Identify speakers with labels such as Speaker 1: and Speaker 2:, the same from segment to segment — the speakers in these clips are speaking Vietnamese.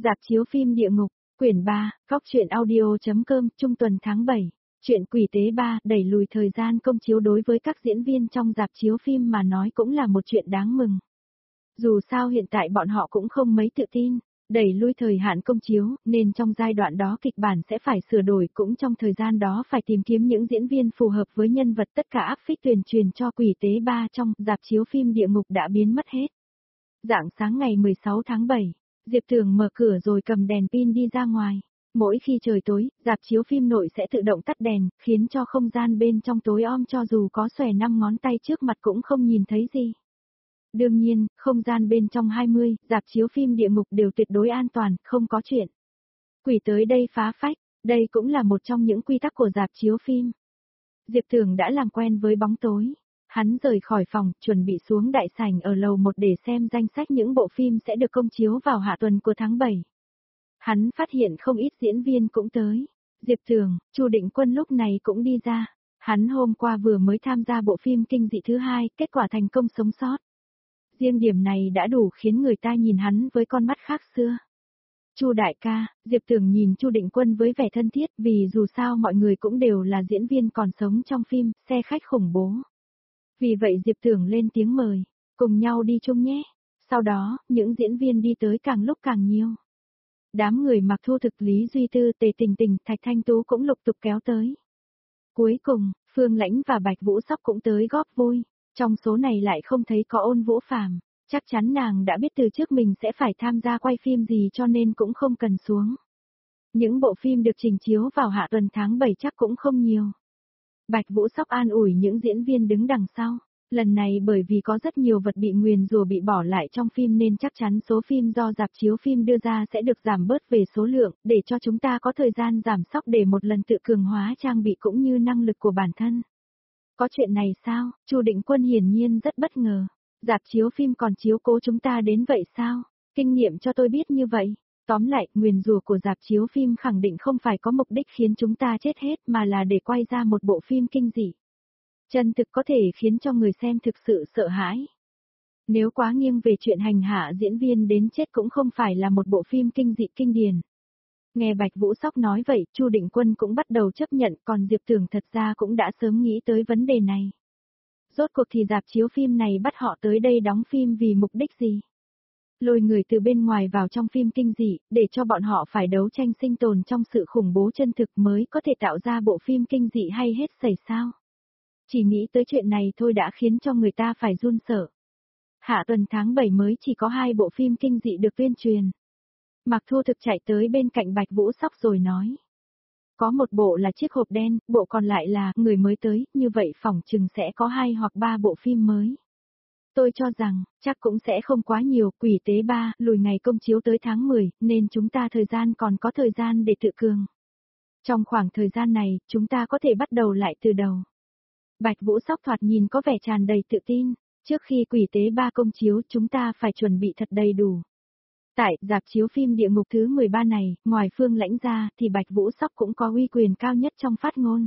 Speaker 1: Rạp chiếu phim Địa Ngục, quyển 3, góc truyện audio.com, trung tuần tháng 7. Chuyện Quỷ Tế 3 đẩy lùi thời gian công chiếu đối với các diễn viên trong rạp chiếu phim mà nói cũng là một chuyện đáng mừng. Dù sao hiện tại bọn họ cũng không mấy tự tin, đẩy lui thời hạn công chiếu, nên trong giai đoạn đó kịch bản sẽ phải sửa đổi, cũng trong thời gian đó phải tìm kiếm những diễn viên phù hợp với nhân vật. Tất cả áp phích tuyên truyền cho Quỷ Tế 3 trong rạp chiếu phim Địa Ngục đã biến mất hết. Rạng sáng ngày 16 tháng 7, Diệp Tường mở cửa rồi cầm đèn pin đi ra ngoài. Mỗi khi trời tối, rạp chiếu phim nội sẽ tự động tắt đèn, khiến cho không gian bên trong tối om, cho dù có xòe 5 ngón tay trước mặt cũng không nhìn thấy gì. Đương nhiên, không gian bên trong 20, rạp chiếu phim Địa Ngục đều tuyệt đối an toàn, không có chuyện quỷ tới đây phá phách, đây cũng là một trong những quy tắc của rạp chiếu phim. Diệp Tường đã làm quen với bóng tối. Hắn rời khỏi phòng, chuẩn bị xuống đại sảnh ở lầu 1 để xem danh sách những bộ phim sẽ được công chiếu vào hạ tuần của tháng 7. Hắn phát hiện không ít diễn viên cũng tới. Diệp Tường, Chu Định Quân lúc này cũng đi ra. Hắn hôm qua vừa mới tham gia bộ phim kinh dị thứ 2, kết quả thành công sống sót. Riêng điểm này đã đủ khiến người ta nhìn hắn với con mắt khác xưa. Chu đại ca, Diệp Tường nhìn Chu Định Quân với vẻ thân thiết, vì dù sao mọi người cũng đều là diễn viên còn sống trong phim Xe khách khủng bố. Vì vậy Diệp Tường lên tiếng mời, cùng nhau đi chung nhé. Sau đó, những diễn viên đi tới càng lúc càng nhiều. Đám người Mặc Thu Thực, Lý Duy Tư, Tề Tình Tình, Thạch Thanh Tú cũng lục tục kéo tới. Cuối cùng, Phương Lãnh và Bạch Vũ Sóc cũng tới góp vui. Trong số này lại không thấy có Ôn Vũ Phàm, chắc chắn nàng đã biết từ trước mình sẽ phải tham gia quay phim gì cho nên cũng không cần xuống. Những bộ phim được trình chiếu vào hạ tuần tháng 7 chắc cũng không nhiều. Bạch Vũ Sóc an ủi những diễn viên đứng đằng sau. Lần này bởi vì có rất nhiều vật bị nguyền rủa bị bỏ lại trong phim nên chắc chắn số phim do rạp chiếu phim đưa ra sẽ được giảm bớt về số lượng, để cho chúng ta có thời gian giảm sóc để một lần tự cường hóa trang bị cũng như năng lực của bản thân. Có chuyện này sao? Chu Định Quân hiển nhiên rất bất ngờ. Rạp chiếu phim còn chiếu cố chúng ta đến vậy sao? Kinh nghiệm cho tôi biết như vậy. Tóm lại, nguyền rủa của rạp chiếu phim khẳng định không phải có mục đích khiến chúng ta chết hết mà là để quay ra một bộ phim kinh dị. Chân thực có thể khiến cho người xem thực sự sợ hãi. Nếu quá nghiêng về chuyện hành hạ diễn viên đến chết cũng không phải là một bộ phim kinh dị kinh điển. Nghe Bạch Vũ Sóc nói vậy, Chu Định Quân cũng bắt đầu chấp nhận, còn Diệp Tường thật ra cũng đã sớm nghĩ tới vấn đề này. Rốt cuộc thì rạp chiếu phim này bắt họ tới đây đóng phim vì mục đích gì? Lôi người từ bên ngoài vào trong phim kinh dị, để cho bọn họ phải đấu tranh sinh tồn trong sự khủng bố chân thực mới có thể tạo ra bộ phim kinh dị hay hết sảy sao? Chỉ nghĩ tới chuyện này thôi đã khiến cho người ta phải run sợ. Hạ tuần tháng 7 mới chỉ có 2 bộ phim kinh dị được tuyên truyền. Mặc Thu Thực chạy tới bên cạnh Bạch Vũ Sóc rồi nói. Có một bộ là Chiếc hộp đen, bộ còn lại là Người mới tới, như vậy phỏng chừng sẽ có 2 hoặc 3 bộ phim mới. Tôi cho rằng, chắc cũng sẽ không quá nhiều. Quỷ Tế 3 lùi ngày công chiếu tới tháng 10, nên chúng ta thời gian còn có thời gian để tự cường. Trong khoảng thời gian này, chúng ta có thể bắt đầu lại từ đầu. Bạch Vũ Sóc thoạt nhìn có vẻ tràn đầy tự tin. Trước khi Quỷ Tế 3 công chiếu chúng ta phải chuẩn bị thật đầy đủ. Tại rạp chiếu phim Địa Ngục thứ 13 này, ngoài Phương Lãnh ra thì Bạch Vũ Sóc cũng có uy quyền cao nhất trong phát ngôn.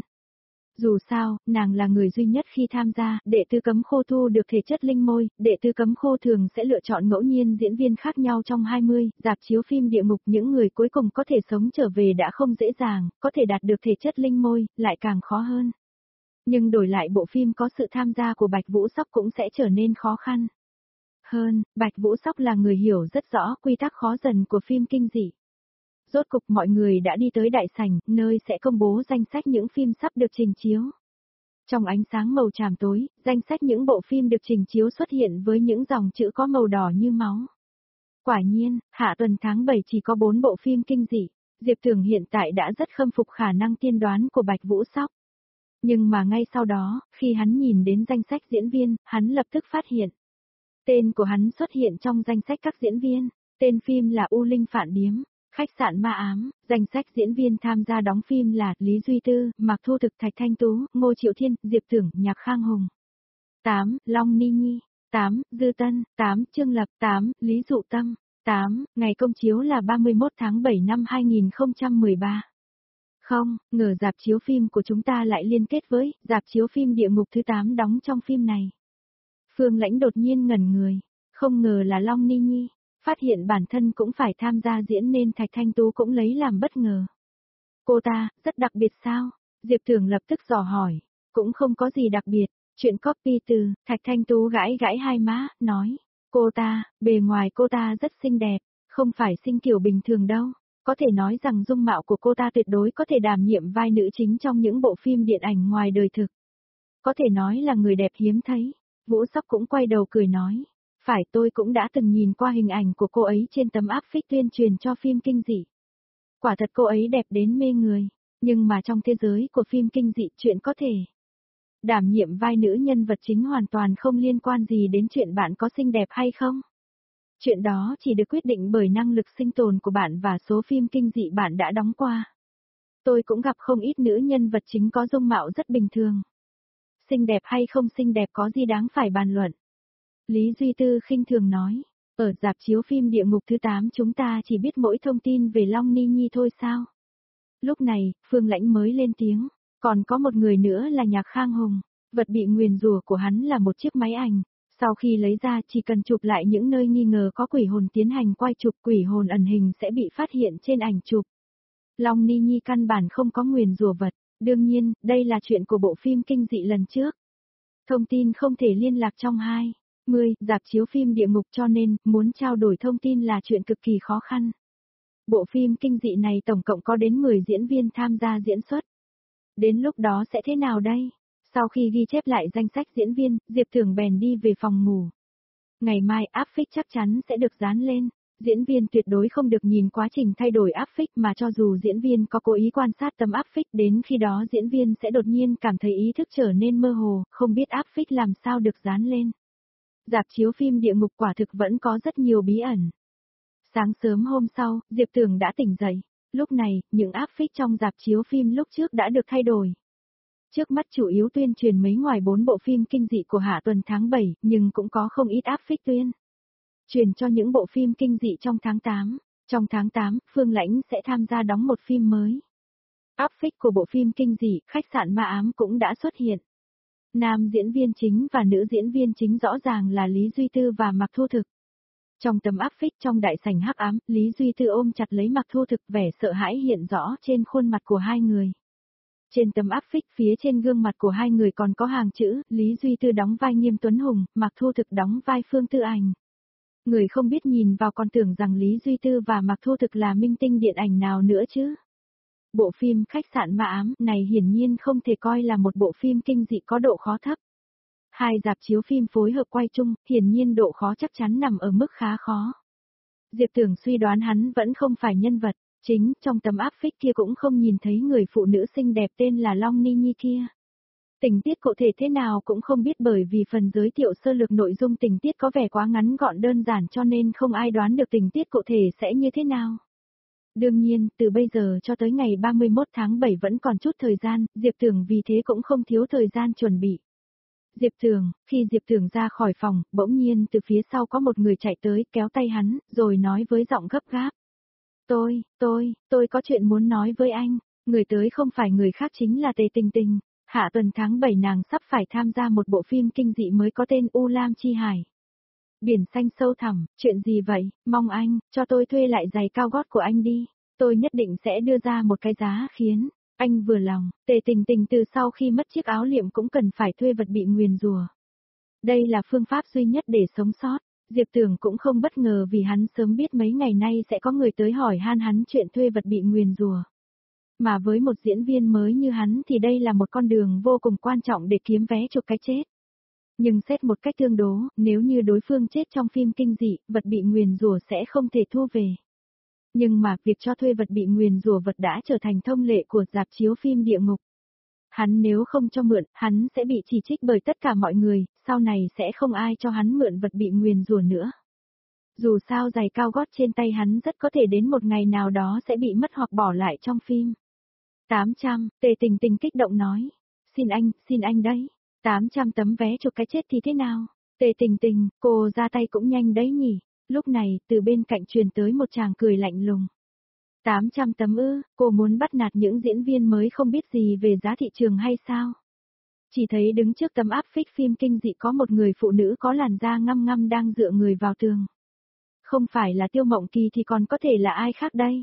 Speaker 1: Dù sao, nàng là người duy nhất khi tham gia, đệ tử cấm khô thu được thể chất linh môi, đệ tử cấm khô thường sẽ lựa chọn ngẫu nhiên diễn viên khác nhau trong 20, rạp chiếu phim Địa Ngục những người cuối cùng có thể sống trở về đã không dễ dàng, có thể đạt được thể chất linh môi, lại càng khó hơn. Nhưng đổi lại bộ phim có sự tham gia của Bạch Vũ Sóc cũng sẽ trở nên khó khăn hơn. Bạch Vũ Sóc là người hiểu rất rõ quy tắc khó dần của phim kinh dị. Rốt cục mọi người đã đi tới đại sảnh, nơi sẽ công bố danh sách những phim sắp được trình chiếu. Trong ánh sáng màu tràm tối, danh sách những bộ phim được trình chiếu xuất hiện với những dòng chữ có màu đỏ như máu. Quả nhiên, hạ tuần tháng 7 chỉ có 4 bộ phim kinh dị. Diệp Tường hiện tại đã rất khâm phục khả năng tiên đoán của Bạch Vũ Sóc. Nhưng mà ngay sau đó, khi hắn nhìn đến danh sách diễn viên, hắn lập tức phát hiện. Tên của hắn xuất hiện trong danh sách các diễn viên. Tên phim là U Linh Phạn Điếm, Khách sạn Ma Ám. Danh sách diễn viên tham gia đóng phim là Lý Duy Tư, Mặc Thu Thực, Thạch Thanh Tú, Ngô Triệu Thiên, Diệp Tường, Nhạc Khang Hùng. 8. Long Ni Nhi. 8. Dư Tân. 8. Trương Lập. 8. Lý Dụ Tâm. 8. Ngày công chiếu là 31 tháng 7 năm 2013. Không, ngờ rạp chiếu phim của chúng ta lại liên kết với rạp chiếu phim Địa Ngục thứ 8 đóng trong phim này. Phương Lãnh đột nhiên ngẩn người, không ngờ là Long Ni Nhi. Phát hiện bản thân cũng phải tham gia diễn nên Thạch Thanh Tú cũng lấy làm bất ngờ. Cô ta, rất đặc biệt sao? Diệp Thường lập tức dò hỏi. Cũng không có gì đặc biệt, chuyện copy từ, Thạch Thanh Tú gãi gãi hai má, nói. Cô ta, bề ngoài cô ta rất xinh đẹp, không phải xinh kiểu bình thường đâu. Có thể nói rằng dung mạo của cô ta tuyệt đối có thể đảm nhiệm vai nữ chính trong những bộ phim điện ảnh ngoài đời thực. Có thể nói là người đẹp hiếm thấy. Vũ Sóc cũng quay đầu cười nói. Phải, tôi cũng đã từng nhìn qua hình ảnh của cô ấy trên tấm áp phích tuyên truyền cho phim kinh dị. Quả thật cô ấy đẹp đến mê người, nhưng mà trong thế giới của phim kinh dị chuyện có thể đảm nhiệm vai nữ nhân vật chính hoàn toàn không liên quan gì đến chuyện bạn có xinh đẹp hay không. Chuyện đó chỉ được quyết định bởi năng lực sinh tồn của bạn và số phim kinh dị bạn đã đóng qua. Tôi cũng gặp không ít nữ nhân vật chính có dung mạo rất bình thường. Xinh đẹp hay không xinh đẹp có gì đáng phải bàn luận. Lý Duy Tư khinh thường nói, ở rạp chiếu phim Địa Ngục thứ 8 chúng ta chỉ biết mỗi thông tin về Long Ni Nhi thôi sao? Lúc này, Phương Lãnh mới lên tiếng, còn có một người nữa là Nhạc Khang Hùng, vật bị nguyền rủa của hắn là một chiếc máy ảnh, sau khi lấy ra chỉ cần chụp lại những nơi nghi ngờ có quỷ hồn tiến hành quay chụp quỷ hồn ẩn hình sẽ bị phát hiện trên ảnh chụp. Long Ni Nhi căn bản không có nguyền rủa vật, đương nhiên, đây là chuyện của bộ phim kinh dị lần trước. Thông tin không thể liên lạc trong 20 rạp chiếu phim Địa Ngục cho nên, muốn trao đổi thông tin là chuyện cực kỳ khó khăn. Bộ phim kinh dị này tổng cộng có đến 10 diễn viên tham gia diễn xuất. Đến lúc đó sẽ thế nào đây? Sau khi ghi chép lại danh sách diễn viên, Diệp Thường bèn đi về phòng ngủ. Ngày mai áp phích chắc chắn sẽ được dán lên. Diễn viên tuyệt đối không được nhìn quá trình thay đổi áp phích mà cho dù diễn viên có cố ý quan sát tấm áp phích đến khi đó diễn viên sẽ đột nhiên cảm thấy ý thức trở nên mơ hồ, không biết áp phích làm sao được dán lên. Rạp chiếu phim Địa Ngục quả thực vẫn có rất nhiều bí ẩn. Sáng sớm hôm sau, Diệp Tưởng đã tỉnh dậy. Lúc này, những áp phích trong rạp chiếu phim lúc trước đã được thay đổi. Trước mắt chủ yếu tuyên truyền mấy ngoài 4 bộ phim kinh dị của hạ tuần tháng 7, nhưng cũng có không ít áp phích tuyên truyền cho những bộ phim kinh dị trong tháng 8. Trong tháng 8, Phương Lãnh sẽ tham gia đóng một phim mới. Áp phích của bộ phim kinh dị Khách sạn ma ám cũng đã xuất hiện. Nam diễn viên chính và nữ diễn viên chính rõ ràng là Lý Duy Tư và Mạc Thu Thực. Trong tấm áp phích trong đại sảnh hắc ám, Lý Duy Tư ôm chặt lấy Mạc Thu Thực, vẻ sợ hãi hiện rõ trên khuôn mặt của hai người. Trên tấm áp phích phía trên gương mặt của hai người còn có hàng chữ, Lý Duy Tư đóng vai Nghiêm Tuấn Hùng, Mạc Thu Thực đóng vai Phương Tư Ảnh. Người không biết nhìn vào còn tưởng rằng Lý Duy Tư và Mạc Thu Thực là minh tinh điện ảnh nào nữa chứ. Bộ phim Khách sạn ma ám này hiển nhiên không thể coi là một bộ phim kinh dị có độ khó thấp. Hai rạp chiếu phim phối hợp quay chung, hiển nhiên độ khó chắc chắn nằm ở mức khá khó. Diệp Tưởng suy đoán hắn vẫn không phải nhân vật chính, trong tấm áp phích kia cũng không nhìn thấy người phụ nữ xinh đẹp tên là Long Ni Nhi kia. Tình tiết cụ thể thế nào cũng không biết bởi vì phần giới thiệu sơ lược nội dung tình tiết có vẻ quá ngắn gọn đơn giản cho nên không ai đoán được tình tiết cụ thể sẽ như thế nào. Đương nhiên, từ bây giờ cho tới ngày 31 tháng 7 vẫn còn chút thời gian, Diệp Tưởng vì thế cũng không thiếu thời gian chuẩn bị. Khi Diệp Tưởng ra khỏi phòng, bỗng nhiên từ phía sau có một người chạy tới kéo tay hắn, rồi nói với giọng gấp gáp. Tôi có chuyện muốn nói với anh. Người tới không phải người khác chính là Tề Tình Tình. Hạ tuần tháng 7 nàng sắp phải tham gia một bộ phim kinh dị mới có tên U Lam Chi Hải. Biển xanh sâu thẳm, chuyện gì vậy, mong anh, cho tôi thuê lại giày cao gót của anh đi. Tôi nhất định sẽ đưa ra một cái giá khiến anh vừa lòng. Tề Tình Tình từ sau khi mất chiếc áo liệm cũng cần phải thuê vật bị nguyền rủa. Đây là phương pháp duy nhất để sống sót. Diệp Tưởng cũng không bất ngờ vì hắn sớm biết mấy ngày nay sẽ có người tới hỏi han hắn chuyện thuê vật bị nguyền rủa. Mà với một diễn viên mới như hắn thì đây là một con đường vô cùng quan trọng để kiếm vé chụp cái chết. Nhưng xét một cách tương đố, nếu như đối phương chết trong phim kinh dị, vật bị nguyền rủa sẽ không thể thu về. Nhưng mà việc cho thuê vật bị nguyền rủa vật đã trở thành thông lệ của rạp chiếu phim Địa Ngục. Hắn nếu không cho mượn, hắn sẽ bị chỉ trích bởi tất cả mọi người, sau này sẽ không ai cho hắn mượn vật bị nguyền rủa nữa. Dù sao giày cao gót trên tay hắn rất có thể đến một ngày nào đó sẽ bị mất hoặc bỏ lại trong phim. 800, Tề Tình Tình kích động nói. Xin anh đấy. 800 tấm vé chụp cái chết thì thế nào? Tề Tình Tình, cô ra tay cũng nhanh đấy nhỉ. Lúc này, từ bên cạnh truyền tới một chàng cười lạnh lùng. 800 tấm ư, cô muốn bắt nạt những diễn viên mới không biết gì về giá thị trường hay sao? Chỉ thấy đứng trước tấm áp phích phim kinh dị có một người phụ nữ có làn da ngăm ngăm đang dựa người vào tường. Không phải là Tiêu Mộng Kỳ thì còn có thể là ai khác đây?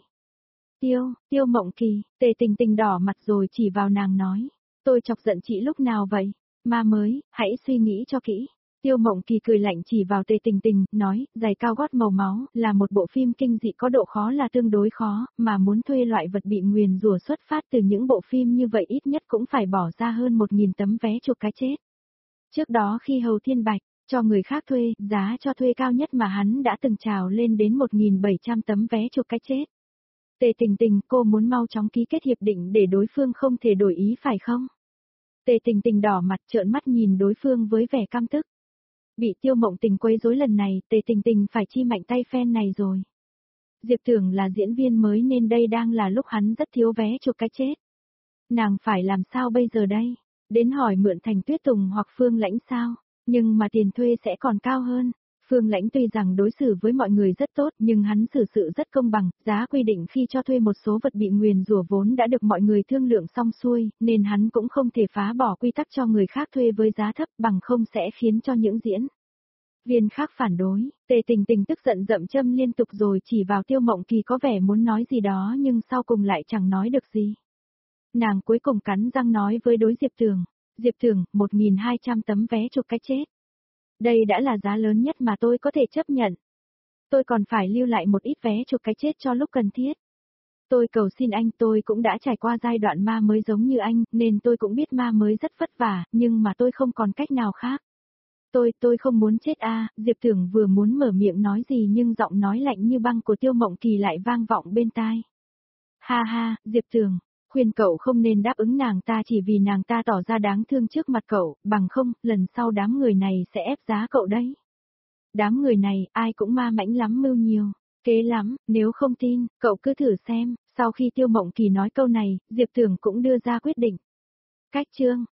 Speaker 1: Tiêu Mộng Kỳ, Tề Tình Tình đỏ mặt rồi chỉ vào nàng nói. Tôi chọc giận chị lúc nào vậy? Ma mới, hãy suy nghĩ cho kỹ. Tiêu Mộng Kỳ cười lạnh chỉ vào Tề Tình Tình, nói, giày cao gót màu máu, là một bộ phim kinh dị có độ khó là tương đối khó, mà muốn thuê loại vật bị nguyền rủa xuất phát từ những bộ phim như vậy ít nhất cũng phải bỏ ra hơn 1.000 tấm vé chuộc cái chết. Trước đó khi Hầu Thiên Bạch cho người khác thuê, giá cho thuê cao nhất mà hắn đã từng trào lên đến 1.700 tấm vé chuộc cái chết. Tề Tình Tình, cô muốn mau chóng ký kết hiệp định để đối phương không thể đổi ý phải không? Tề Tình Tình đỏ mặt trợn mắt nhìn đối phương với vẻ căm tức. Bị Tiêu Mộng Tình quấy rối lần này, Tề Tình Tình phải chi mạnh tay phen này rồi. Diệp Tưởng là diễn viên mới nên đây đang là lúc hắn rất thiếu vé chuộc cái chết. Nàng phải làm sao bây giờ đây? Đến hỏi mượn Thành Tuyết Tùng hoặc Phương Lãnh sao? Nhưng mà tiền thuê sẽ còn cao hơn. Phương Lãnh tuy rằng đối xử với mọi người rất tốt nhưng hắn xử sự rất công bằng, giá quy định khi cho thuê một số vật bị nguyền rủa vốn đã được mọi người thương lượng xong xuôi, nên hắn cũng không thể phá bỏ quy tắc cho người khác thuê với giá thấp bằng không sẽ khiến cho những diễn viên khác phản đối. Tề Tình Tình tức giận dậm châm liên tục rồi chỉ vào Tiêu Mộng Kỳ có vẻ muốn nói gì đó nhưng sau cùng lại chẳng nói được gì. Nàng cuối cùng cắn răng nói với đối Diệp Tưởng. Diệp Tưởng, 1.200 tấm vé chuộc cái chết. Đây đã là giá lớn nhất mà tôi có thể chấp nhận. Tôi còn phải lưu lại một ít vé chuộc cái chết cho lúc cần thiết. Tôi cầu xin anh, tôi cũng đã trải qua giai đoạn ma mới giống như anh, nên tôi cũng biết ma mới rất vất vả, nhưng mà tôi không còn cách nào khác. Tôi không muốn chết a. Diệp Tưởng vừa muốn mở miệng nói gì nhưng giọng nói lạnh như băng của Tiêu Mộng Kỳ lại vang vọng bên tai. Ha ha, Diệp Tưởng, khuyên cậu không nên đáp ứng nàng ta chỉ vì nàng ta tỏ ra đáng thương trước mặt cậu, bằng không, lần sau đám người này sẽ ép giá cậu đấy. Đám người này, ai cũng ma mãnh lắm mưu nhiều, kế lắm, nếu không tin, cậu cứ thử xem. Sau khi Tiêu Mộng Kỳ nói câu này, Diệp Tưởng cũng đưa ra quyết định. Cách chương